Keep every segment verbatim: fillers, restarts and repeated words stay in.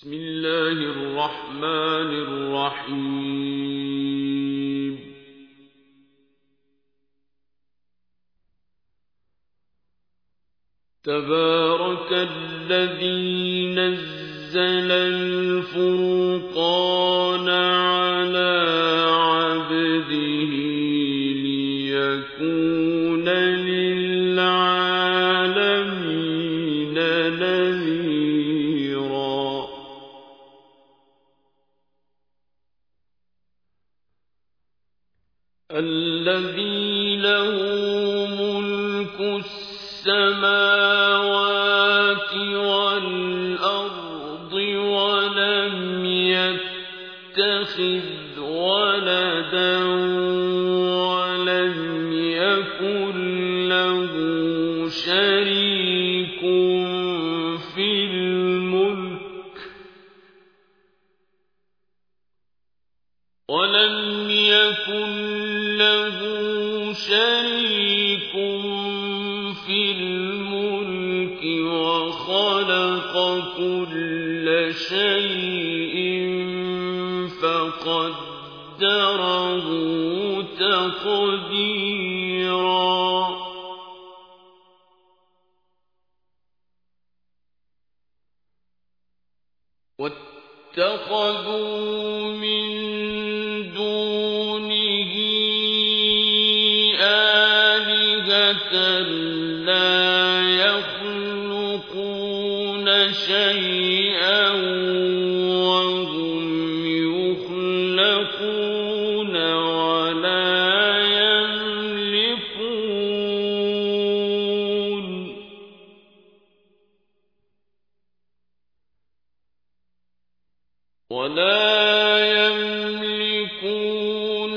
بسم الله الرحمن الرحيم. تبارك الذي نزل الفرقان على عبده ليكون للعالمين نذيرا. الذي له ملك السماوات والأرض ولم يتخذ ولدا ولم يكن له شريك في الملك ولم يكن له شريك في الملك وخلق كل شيء فقدره تقديرا. واتخذوا من دونه آلهة لا يخلقون شيئا وهم يخلقون ولا يملكون ولا يملكون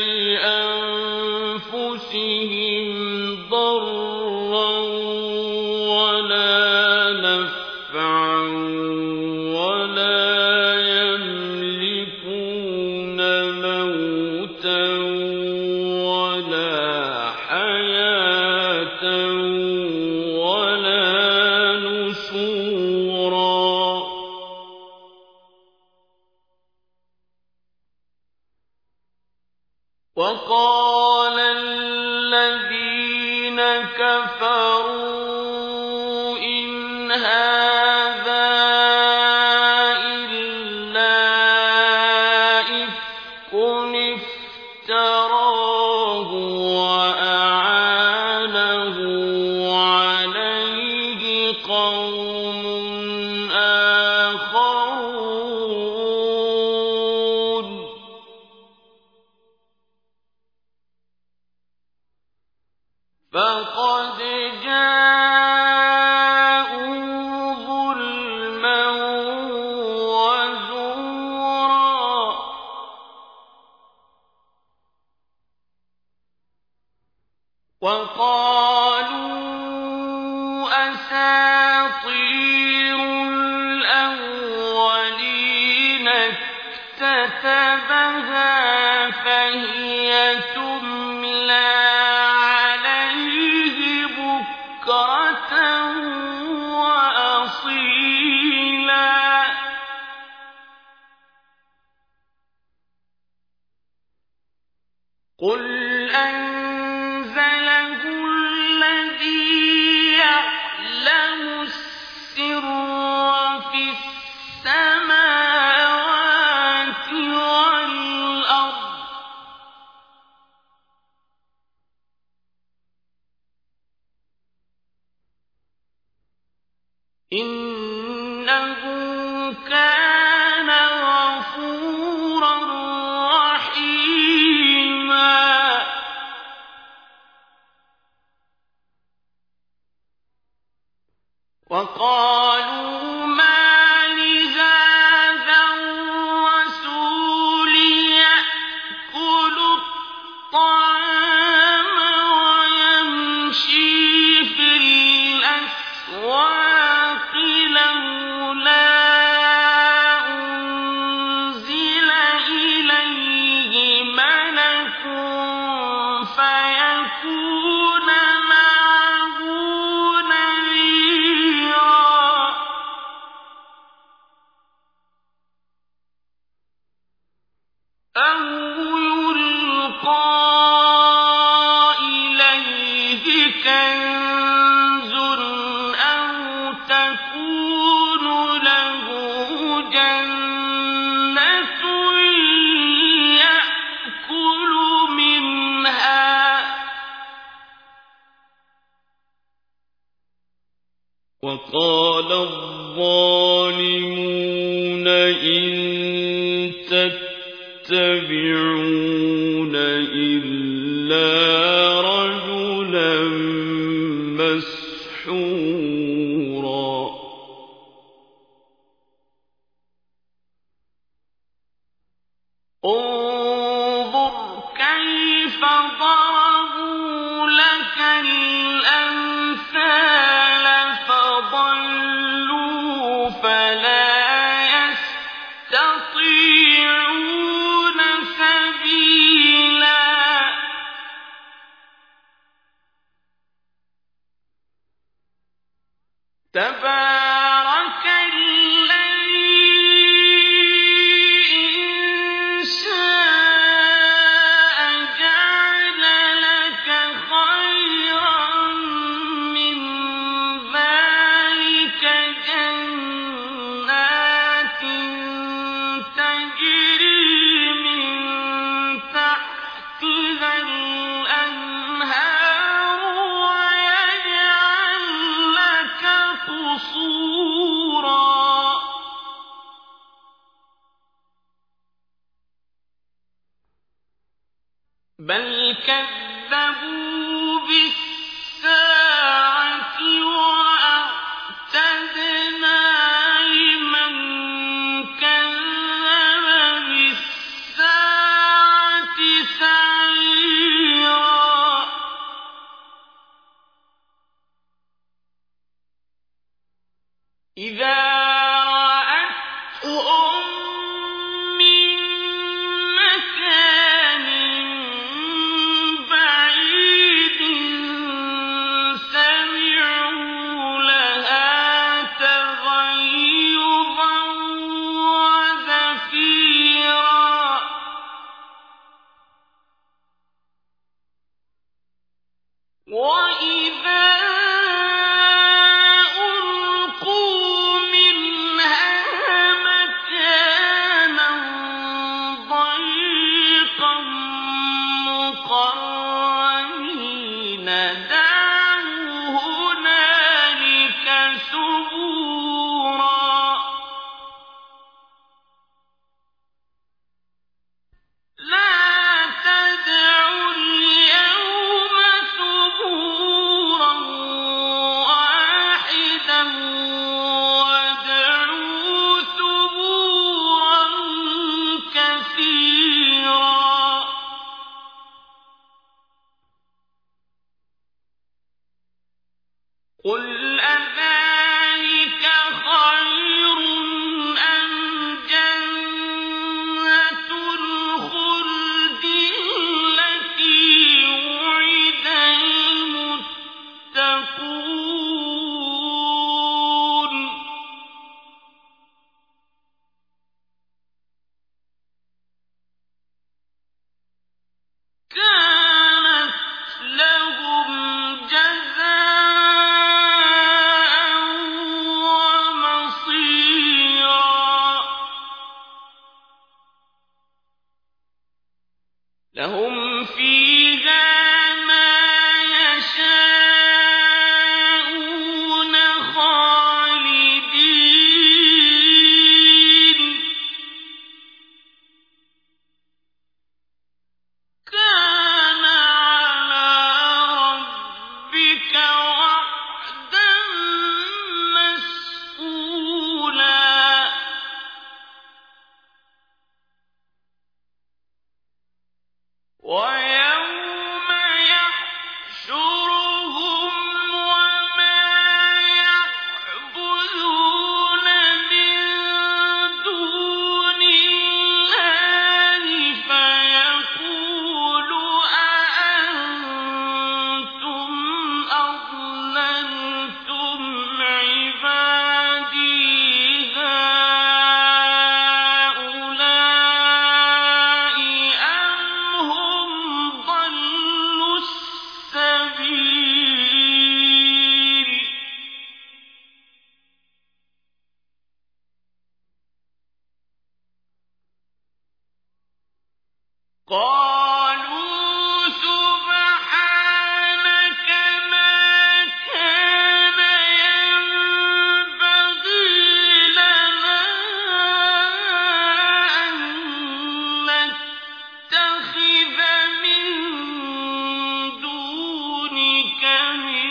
لأنفسهم ضرا ولا نفعا ولا يملكون موتا ولا حياة ولا نشورا. وقال الذين كفروا إن هذا إلا إفك افتراه وأعانه عليه قوم آخرون فقد جاءوا ظلما وزورا. وقالوا أساطير الأولين اكتتبها فهي تملى بكرة وأصيلا. قل أنزله الذي يعلم السر في السماوات والأرض إنه كان غفورا رحيما. وقالوا ما لهذا الرسول يأكل الطعام ويمشي في الأسواق لولا أنزل إليه أَوْ يُلْقَىٰ إِلَيْهِ كَنزٌ أَوْ تَكُونُ لَهُ جَنَّةٌ يَأْكُلُ مِنْهَا ۚ وَقَالَ الظَّالِمُونَ إِن تَتَّبِعُونَ إِلَّا رَجُلًا مَّسْحُورًا. انظُرْ كَيْفَ ضَرَبُوا لَكَ الْأَمْثَالَ فَضَلُّوا فَلَا يَسْتَطِيعُونَ سَبِيلًا. تَبَارَكَ الَّذِي إِن شَاءَ جَعَلَ لَكَ خَيْرًا مِّن ذَٰلِكَ جَنَّاتٍ تَجْرِي مِن تَحْتِهَا الْأَنْهَارُ وَيَجْعَل لَّكَ قُصُورًا. بَلْ كَذَّبُوا بِالسَّاعَةِ وَأَعْتَدْنَا لِمَن كَذَّبَ بِالسَّاعَةِ سَعِيرًا. إِذَا رَأَتْهُم مِّن مَّكَانٍ بَعِيدٍ سَمِعُوا لَهَا تَغَيُّظًا وَزَفِيرًا. وَإِذَا أُلْقُوا مِنْهَا مَكَانًا ضَيِّقًا مُّقَرَّنِينَ دَعَوْا هُنَالِكَ ثُبُورًا. لَا تَدْعُوا الْيَوْمَ ثُبُورًا وَاحِدًا وَادْعُوا ثُبُورًا كَثِيرًا. قُلْ أَذَٰلِكَ خَيْرٌ أَمْ جَنَّةُ الْخُلْدِ الَّتِي وُعِدَ الْمُتَّقُونَ ۚ كَانَتْ لَهُمْ جَزَاءً وَمَصِيرًا. لَهُمْ فِيهَا مَا يَشَاءُونَ خَالِدِينَ. كَانَ عَلَىٰ رَبِّكَ وَعْدًا مَّسْئُولًا. قالوا سبحانك ما كان ينبغي لنا أن نتخذ من دونك من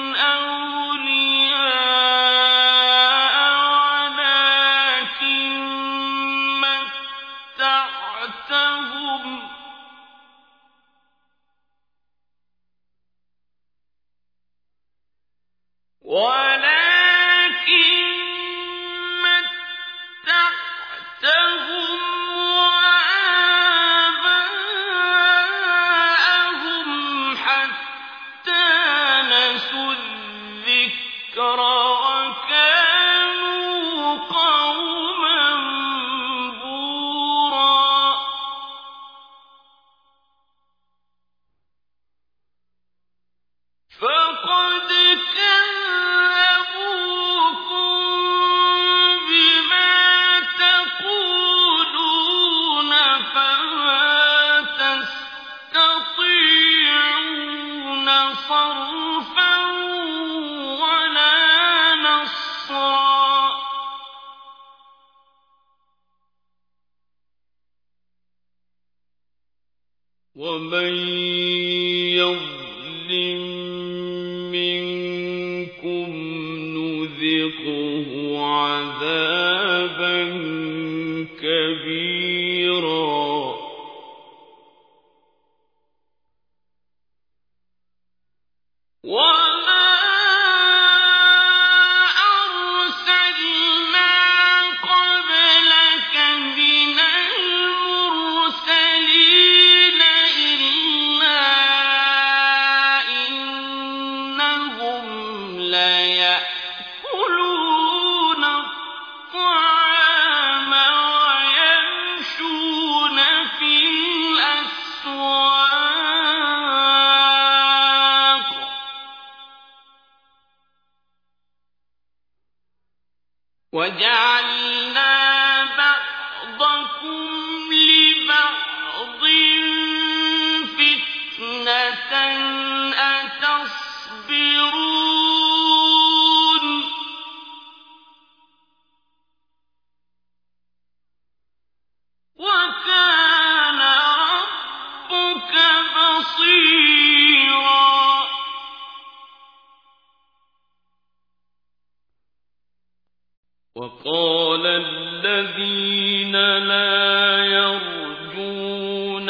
أولياء ولكن متعتهم ولكن متعتهم وآباءهم حتى نسوا الذكر وكانوا قوما بورا فقد كذبوكم بما تقولون فما تستطيعون صرفا ولا نصرا ومن يظلم منكم نذقه عذابا كبيرا وما أرسلنا قبلك من المرسلين إلا إنهم ليأكلون الطعام ويمشون في الأسواق وجعلنا بعضكم لبعض فتنة أتصبرون وكان ربك بصيرا وقال الذين لا يرجون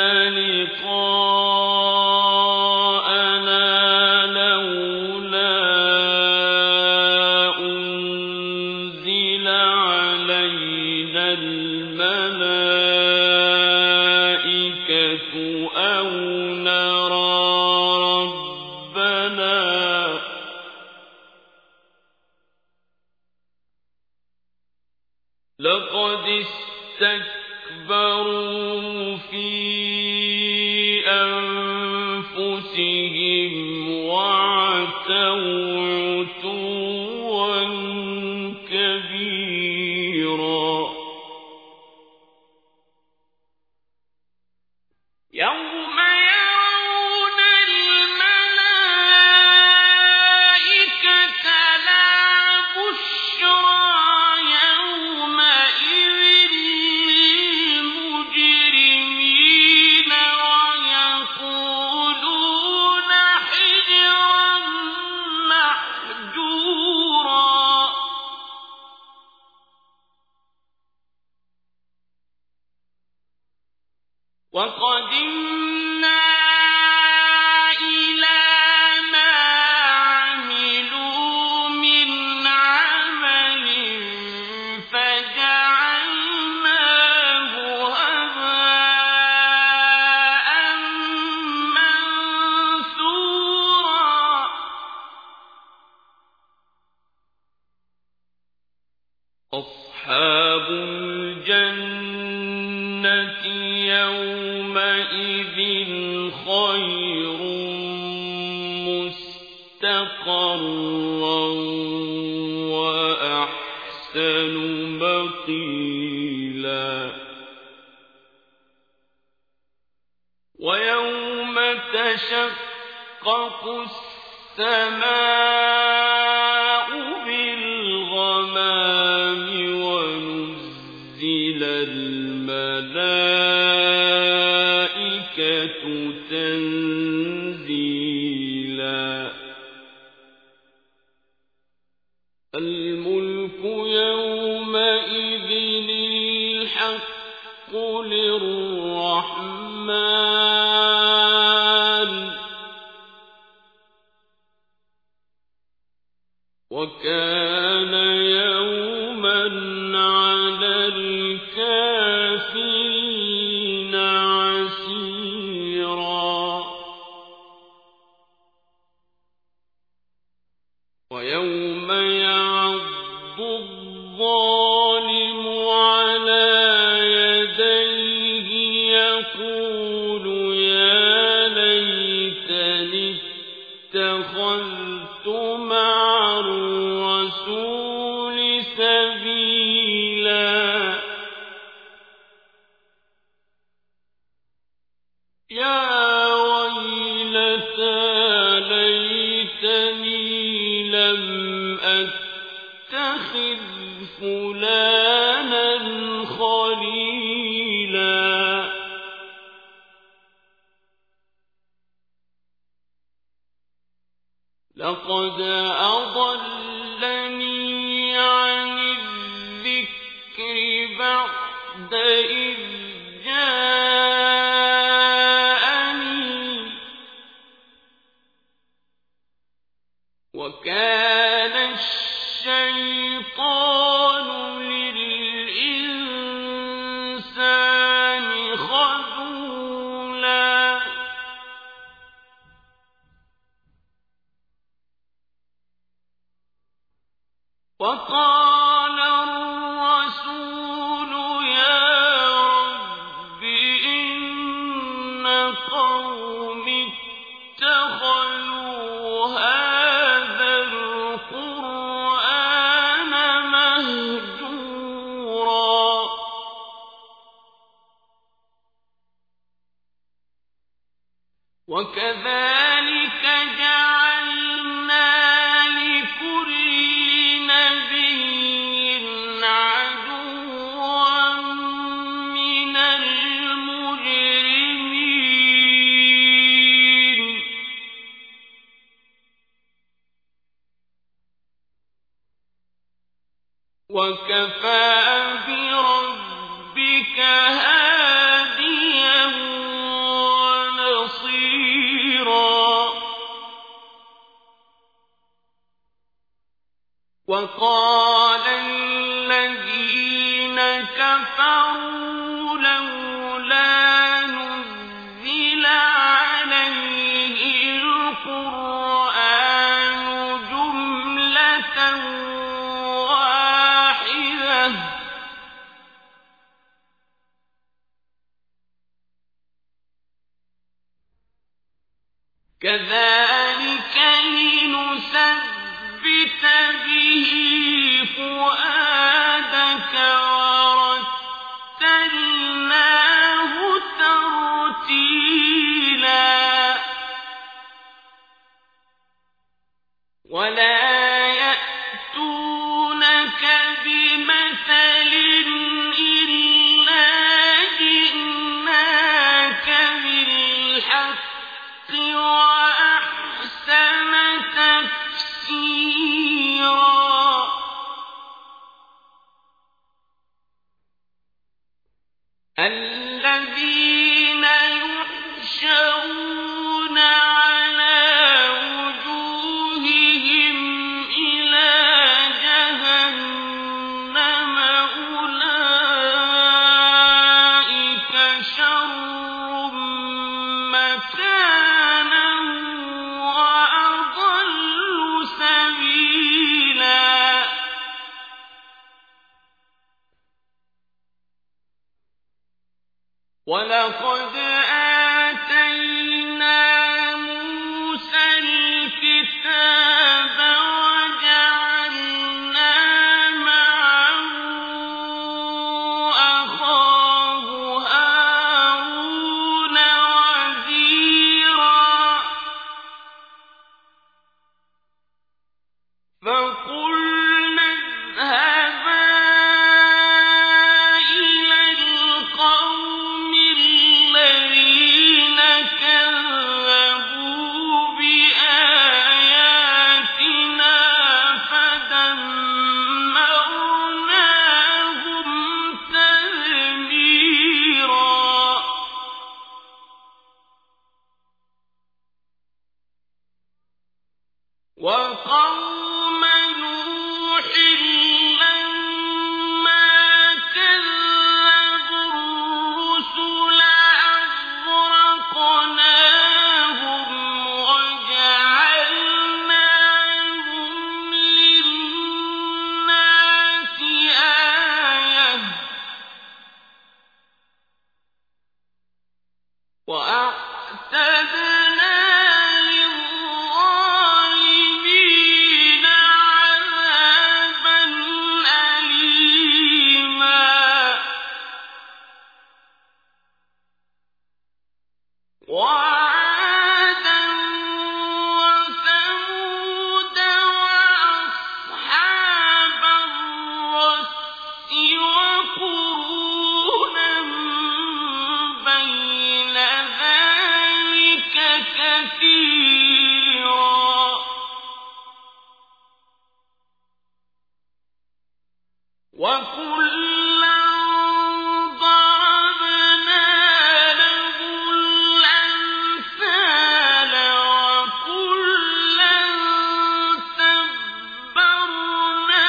لقاءنا لولا أنزل علينا الملائكة أو نرى ربنا لقد استكبروا في أنفسهم وعتوا عتوا كبيرا يوم يرون الملائكة لا بشرى للمجرمين ويقولون حجرا محجورا وقدمنا إلى ما عملوا من عمل فجعلناه هباء منثورا أصحاب الجنة يومئذ خير مستقرا وأحسن مقيلا ويوم تشقق السماء بالغمام ونزل الملائكة تنزيلا الملك يومئذ الحق للرحمن وكان يوما على الكافرين عسيرا ويوم يعض الظالم على يديه يقول يا ليتني اتخذت مع الرسول سبيلا يا ويلتى ليتني لم أتخذ فلانا خليلا لقد أضلني عن الذكر بعد إذ جاءني وكان الشيطان للإنسان خذولا وقال الرسول يا رب إن قومي اتخذوا هذا القرآن مهجورا وكذلك جعلنا لكل نبي عدوا من المجرمين وكفى بربك هاديا ونصيرا وقال الذين كفروا لولا نزل عليه القرآن جملة واحدة كذلك لنثبت به فؤادك ورتلناه ترتيلا ولا يأتونك بمثل إلا جئناك بالحق وأحسن تفسيرا الذين يحشرون على وجوههم إلى جهنم أولئك شر مكانا وأضل سبيلا ولقد آتينا موسى الكتاب وجعلنا معه أخاه هارون وعادا وثمود وأصحاب الرس وقرونا بين ذلك كثيرا وكلا ضربنا له الأمثال وكلا تبرنا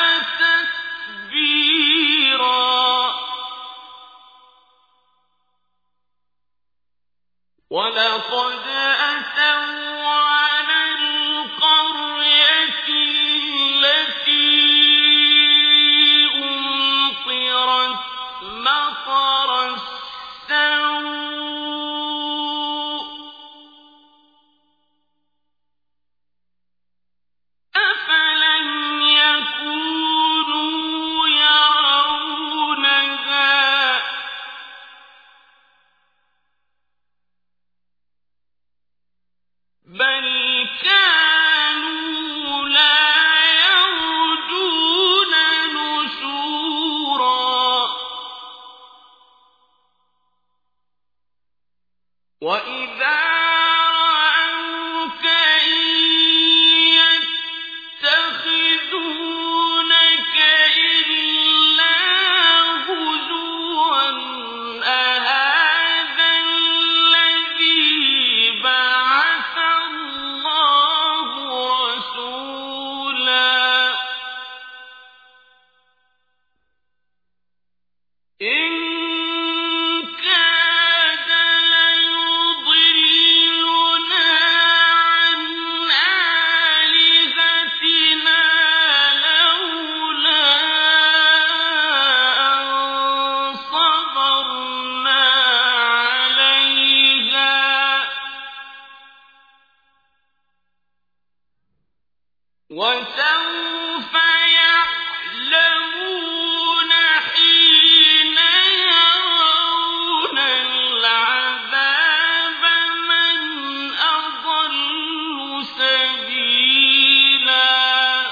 تتبيرا ولقد أتوا على القرية التي أمطرت مطر السوء أفلم يكونوا يرونها بل كانوا لا يرجون نشورا وإذا رأوك إن يتخذونك إلا هزوا أهذا الذي بعث الله رسولا إن كاد ليضلنا عن آلهتنا لولا أن صبرنا عليها وسوف يعلمون حين يرون العذاب من أضل سبيلا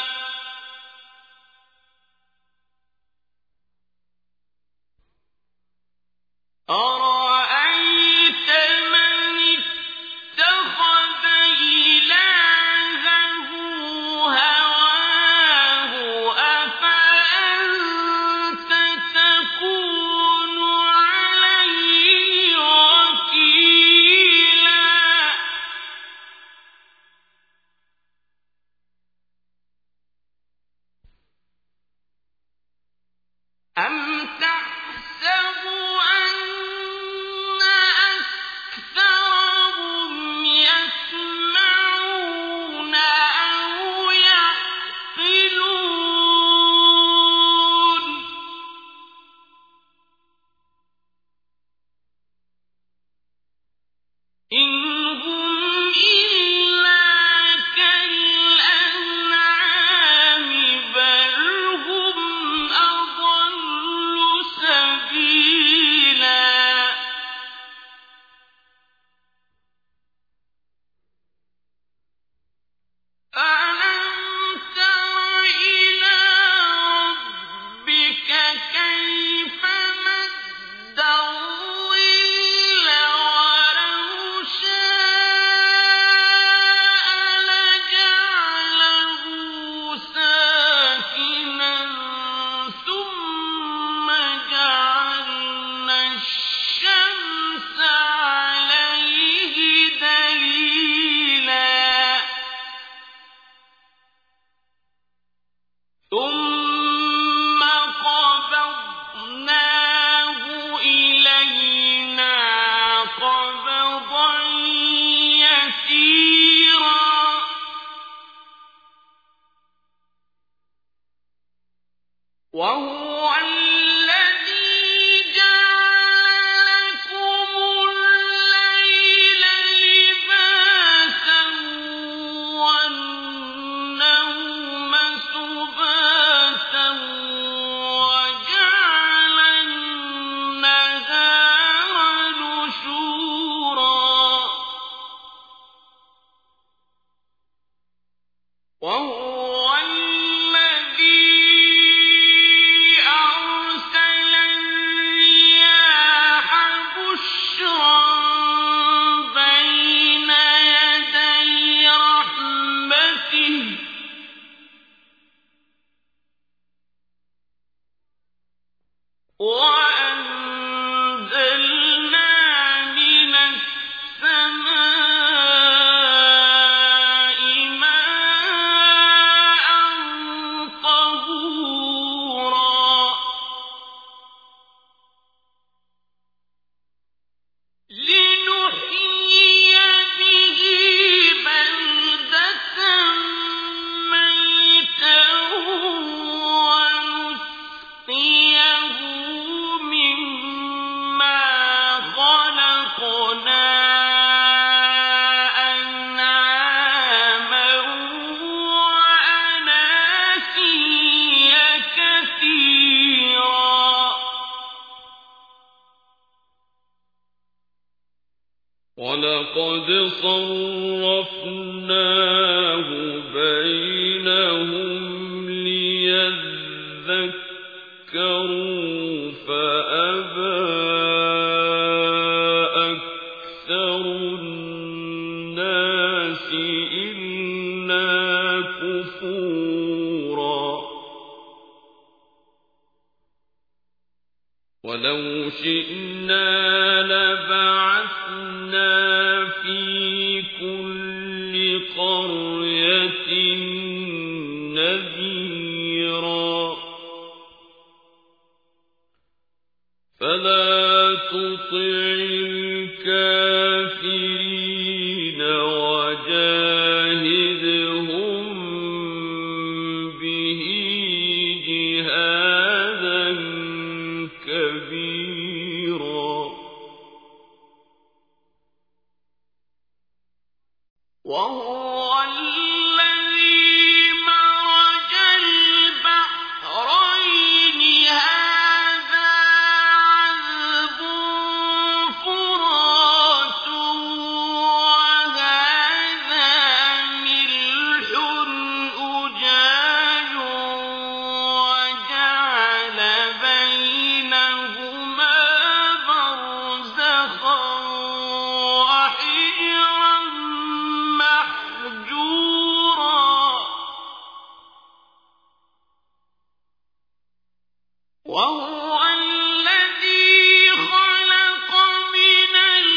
أرأيت من اتخذ إلهه هواه أفأنت تكون عليه وكيلا أم تحسب أن من السماء ماء طهورا لنحيي به بلدة ميتا ونسقيه مما خلقنا أنعاما وأناسيا كثيرا وَلَقَدْ صَرَّفْنَاهُ بَيْنَهُمْ لِيَذَّكَّرُوا فَأَبَى أَكْثَرُ النَّاسِ إِلَّا كُفُورًا وَلَوْ شِئْنَا لَبَعَثْنَا فِي كُلِّ قَرْيَةٍ نَذِيرًا فَلَا تُطِعِ الْكَافِرِينَ وَجَاهِدْهُم بِهِ جِهَادًا كَبِيرًا وهو الذي مرج البحرين هذا عذب فرات وهذا ملح أجاج وجعل بينهما برزخا وحجرا محجورا وهو الذي خلق من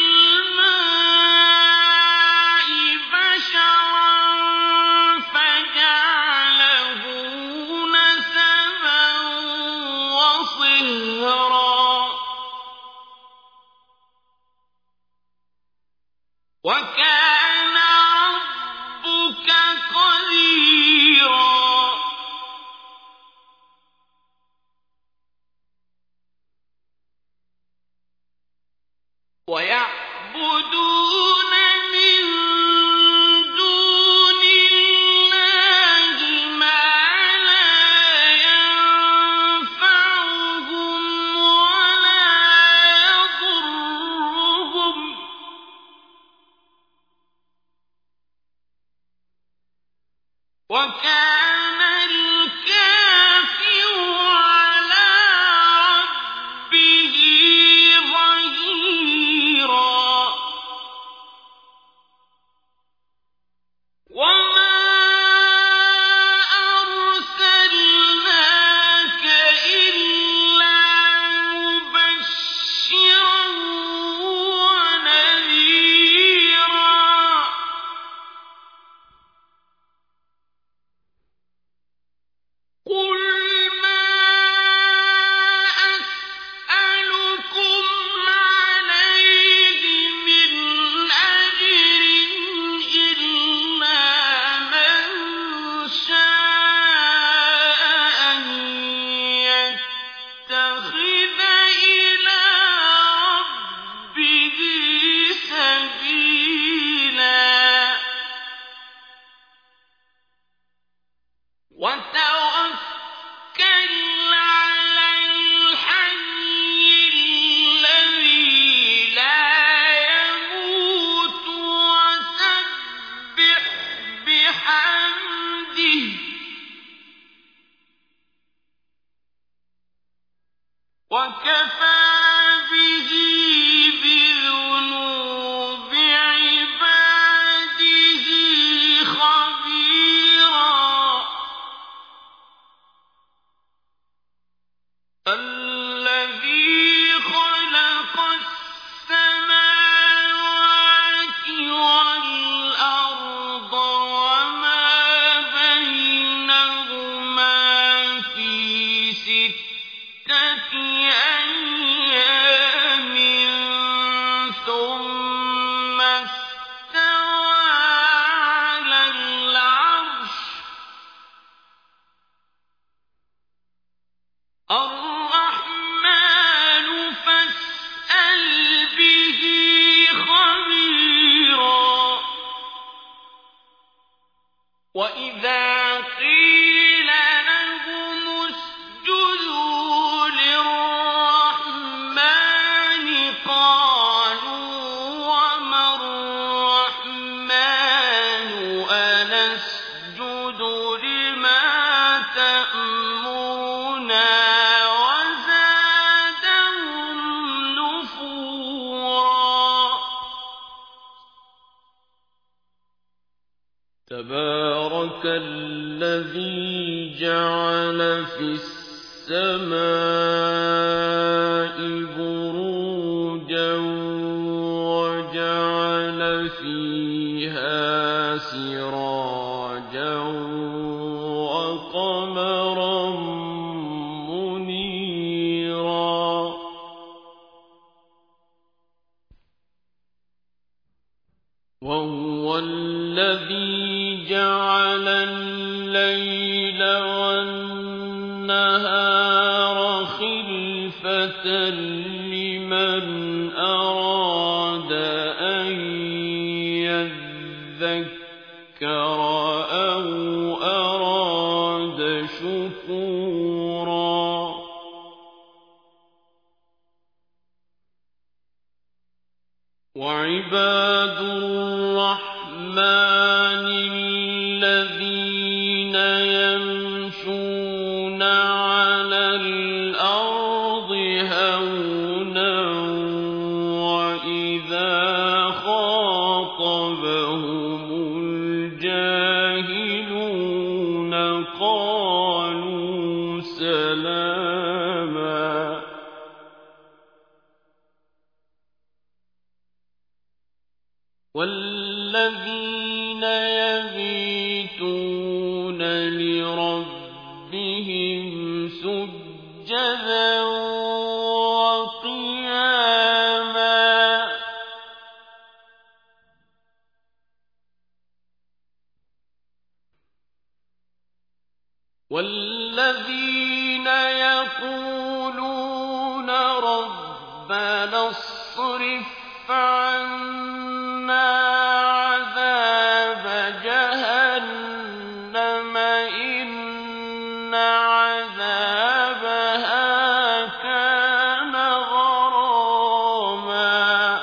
الماء بشرا فجعله نسبا وصهرا وكان ربك قديرا ويعبدون من دون الله ما لا ينفعهم ولا يضرهم وكان الكافر على ربه ظهيرا وما أرسلناك إلا مبشرا ونذيرا قُلْ مَا أَسْأَلُكُمْ عَلَيْهِ مِنْ أَجْرٍ إِلَّا مَنْ شَاءَ أَنْ يَتَّخِذَ إِلَىٰ رَبِّهِ سَبِيلًا وَتَوَكَّلْ عَلَى الْحَيِّ الَّذِي لَا يَمُوتُ وَسَبِّحْ بِحَمْدِهِ وَكَفَىٰ بِهِ بِذُنُوبِ عِبَادِهِ خَبِيرًا الَّذِي الذي جعل في السماء بروجا وجعل فيها سراجا وقمرا منيرا وهو الذي جعل الليل والنهار خلفة لمن أراد أن يذكر أو أراد شكورا وعباد الرحمن الذين يمشون على الأرض هونا وإذا خاطبهم الجاهلون قالوا سلاما والذين يبيتون لربهم سجدا وقياما والذين يقولون ربنا اصرف عنا عذاب جهنم إن عذابها كان غراما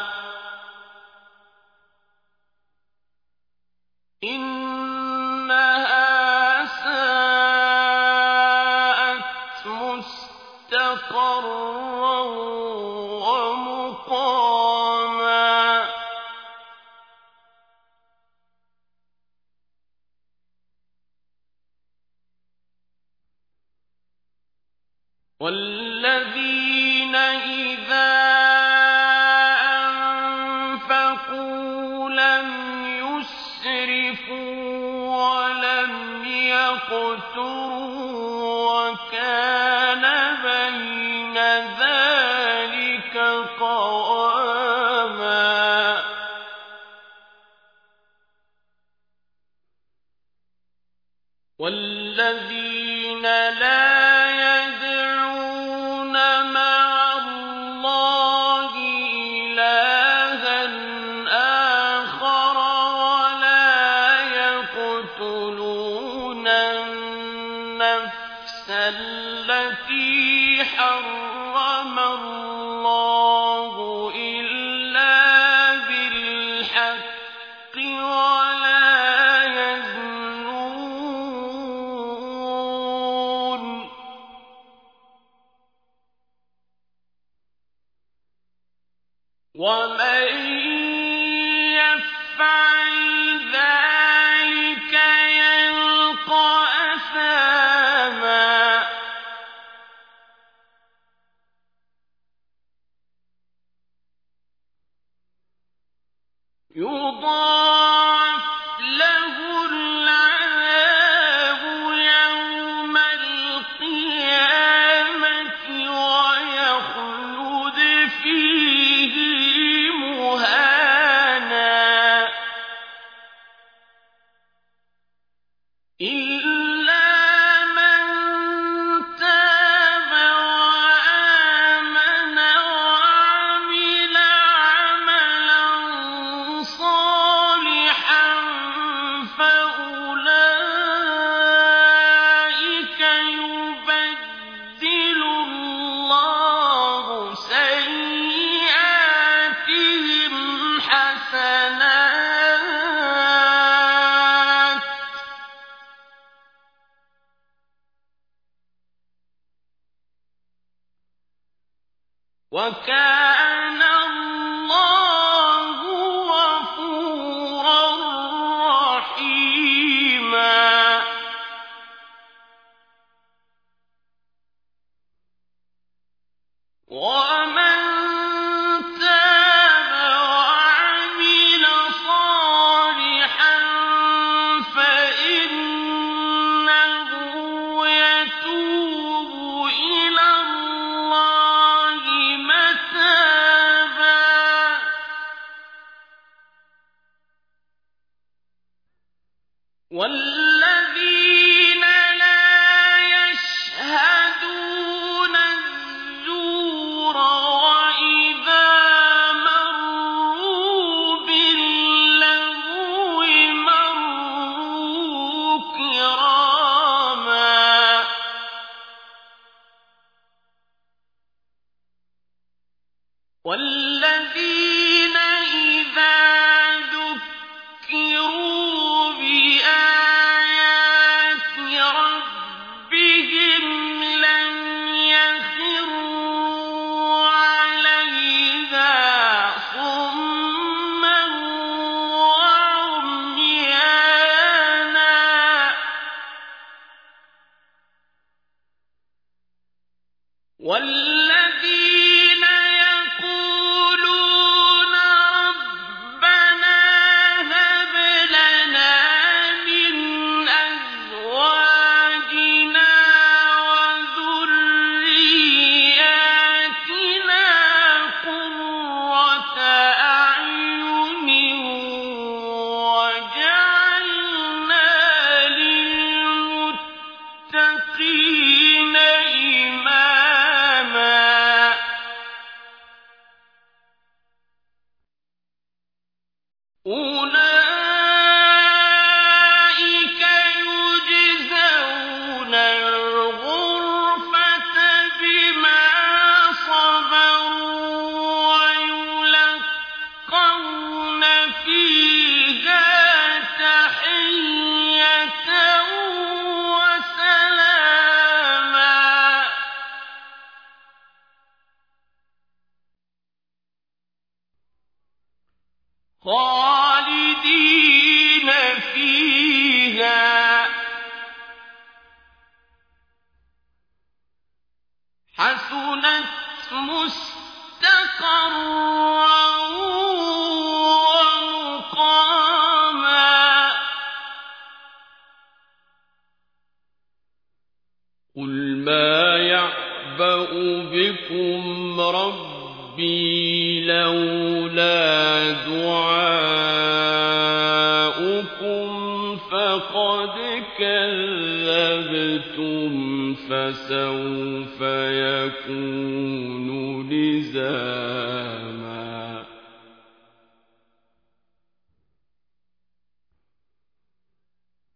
إنها ساءت مستقرا ومقاما والذين إذا أنفقوا لم يسرفوا ولم يقتروا وكان بين ذلك قواما والذين لا يدعون مع الله إلها آخر ولا يقتلون النفس التي حرم الله إلا بالحق ولا يزنون ومن يفعل ذلك يلقى أثاما يضاعف له العذاب يوم القيامة ويخلد فيه مهانا إلا من تاب وآمن وعمل عملا صالحا فأولئك يبدل الله سيئاتهم حسنات وكان الله غفورا رحيما وَالَّذِينَ إِذَا ذُكِّرُوا بِآيَاتِ رَبِّهِمْ لَمْ يَخِرُّوا عَلَيْهَا صُمًّا وَعُمْيَانًا وَالَّذِينَ يَقُولُونَ رَبَّنَا هَبْ لَنَا مِنْ أَزْوَاجِنَا وَذُرِّيَّاتِنَا قُرَّةَ أَعْيُنٍ وَاجْعَلْنَا لِلْمُتَّقِينَ إِمَامًا. أُولَٰئِكَ يُجْزَوْنَ الْغُرْفَةَ بِمَا صَبَرُوا وَيُلَقَّوْنَ فِيهَا تَحِيَّةً وَسَلَامًا. خَالِدِينَ فِيهَا حَسُنَتْ مُسْتَقَرًّا وَمُقَامًا. قُلْ مَا يَعْبَأُ بِكُمْ رَبِّي لَوْلَا دُعَاؤُكُمْ فَقَدْ كَذَّبْتُمْ فَسَوْفَ يَكُونُ لِزَامًا.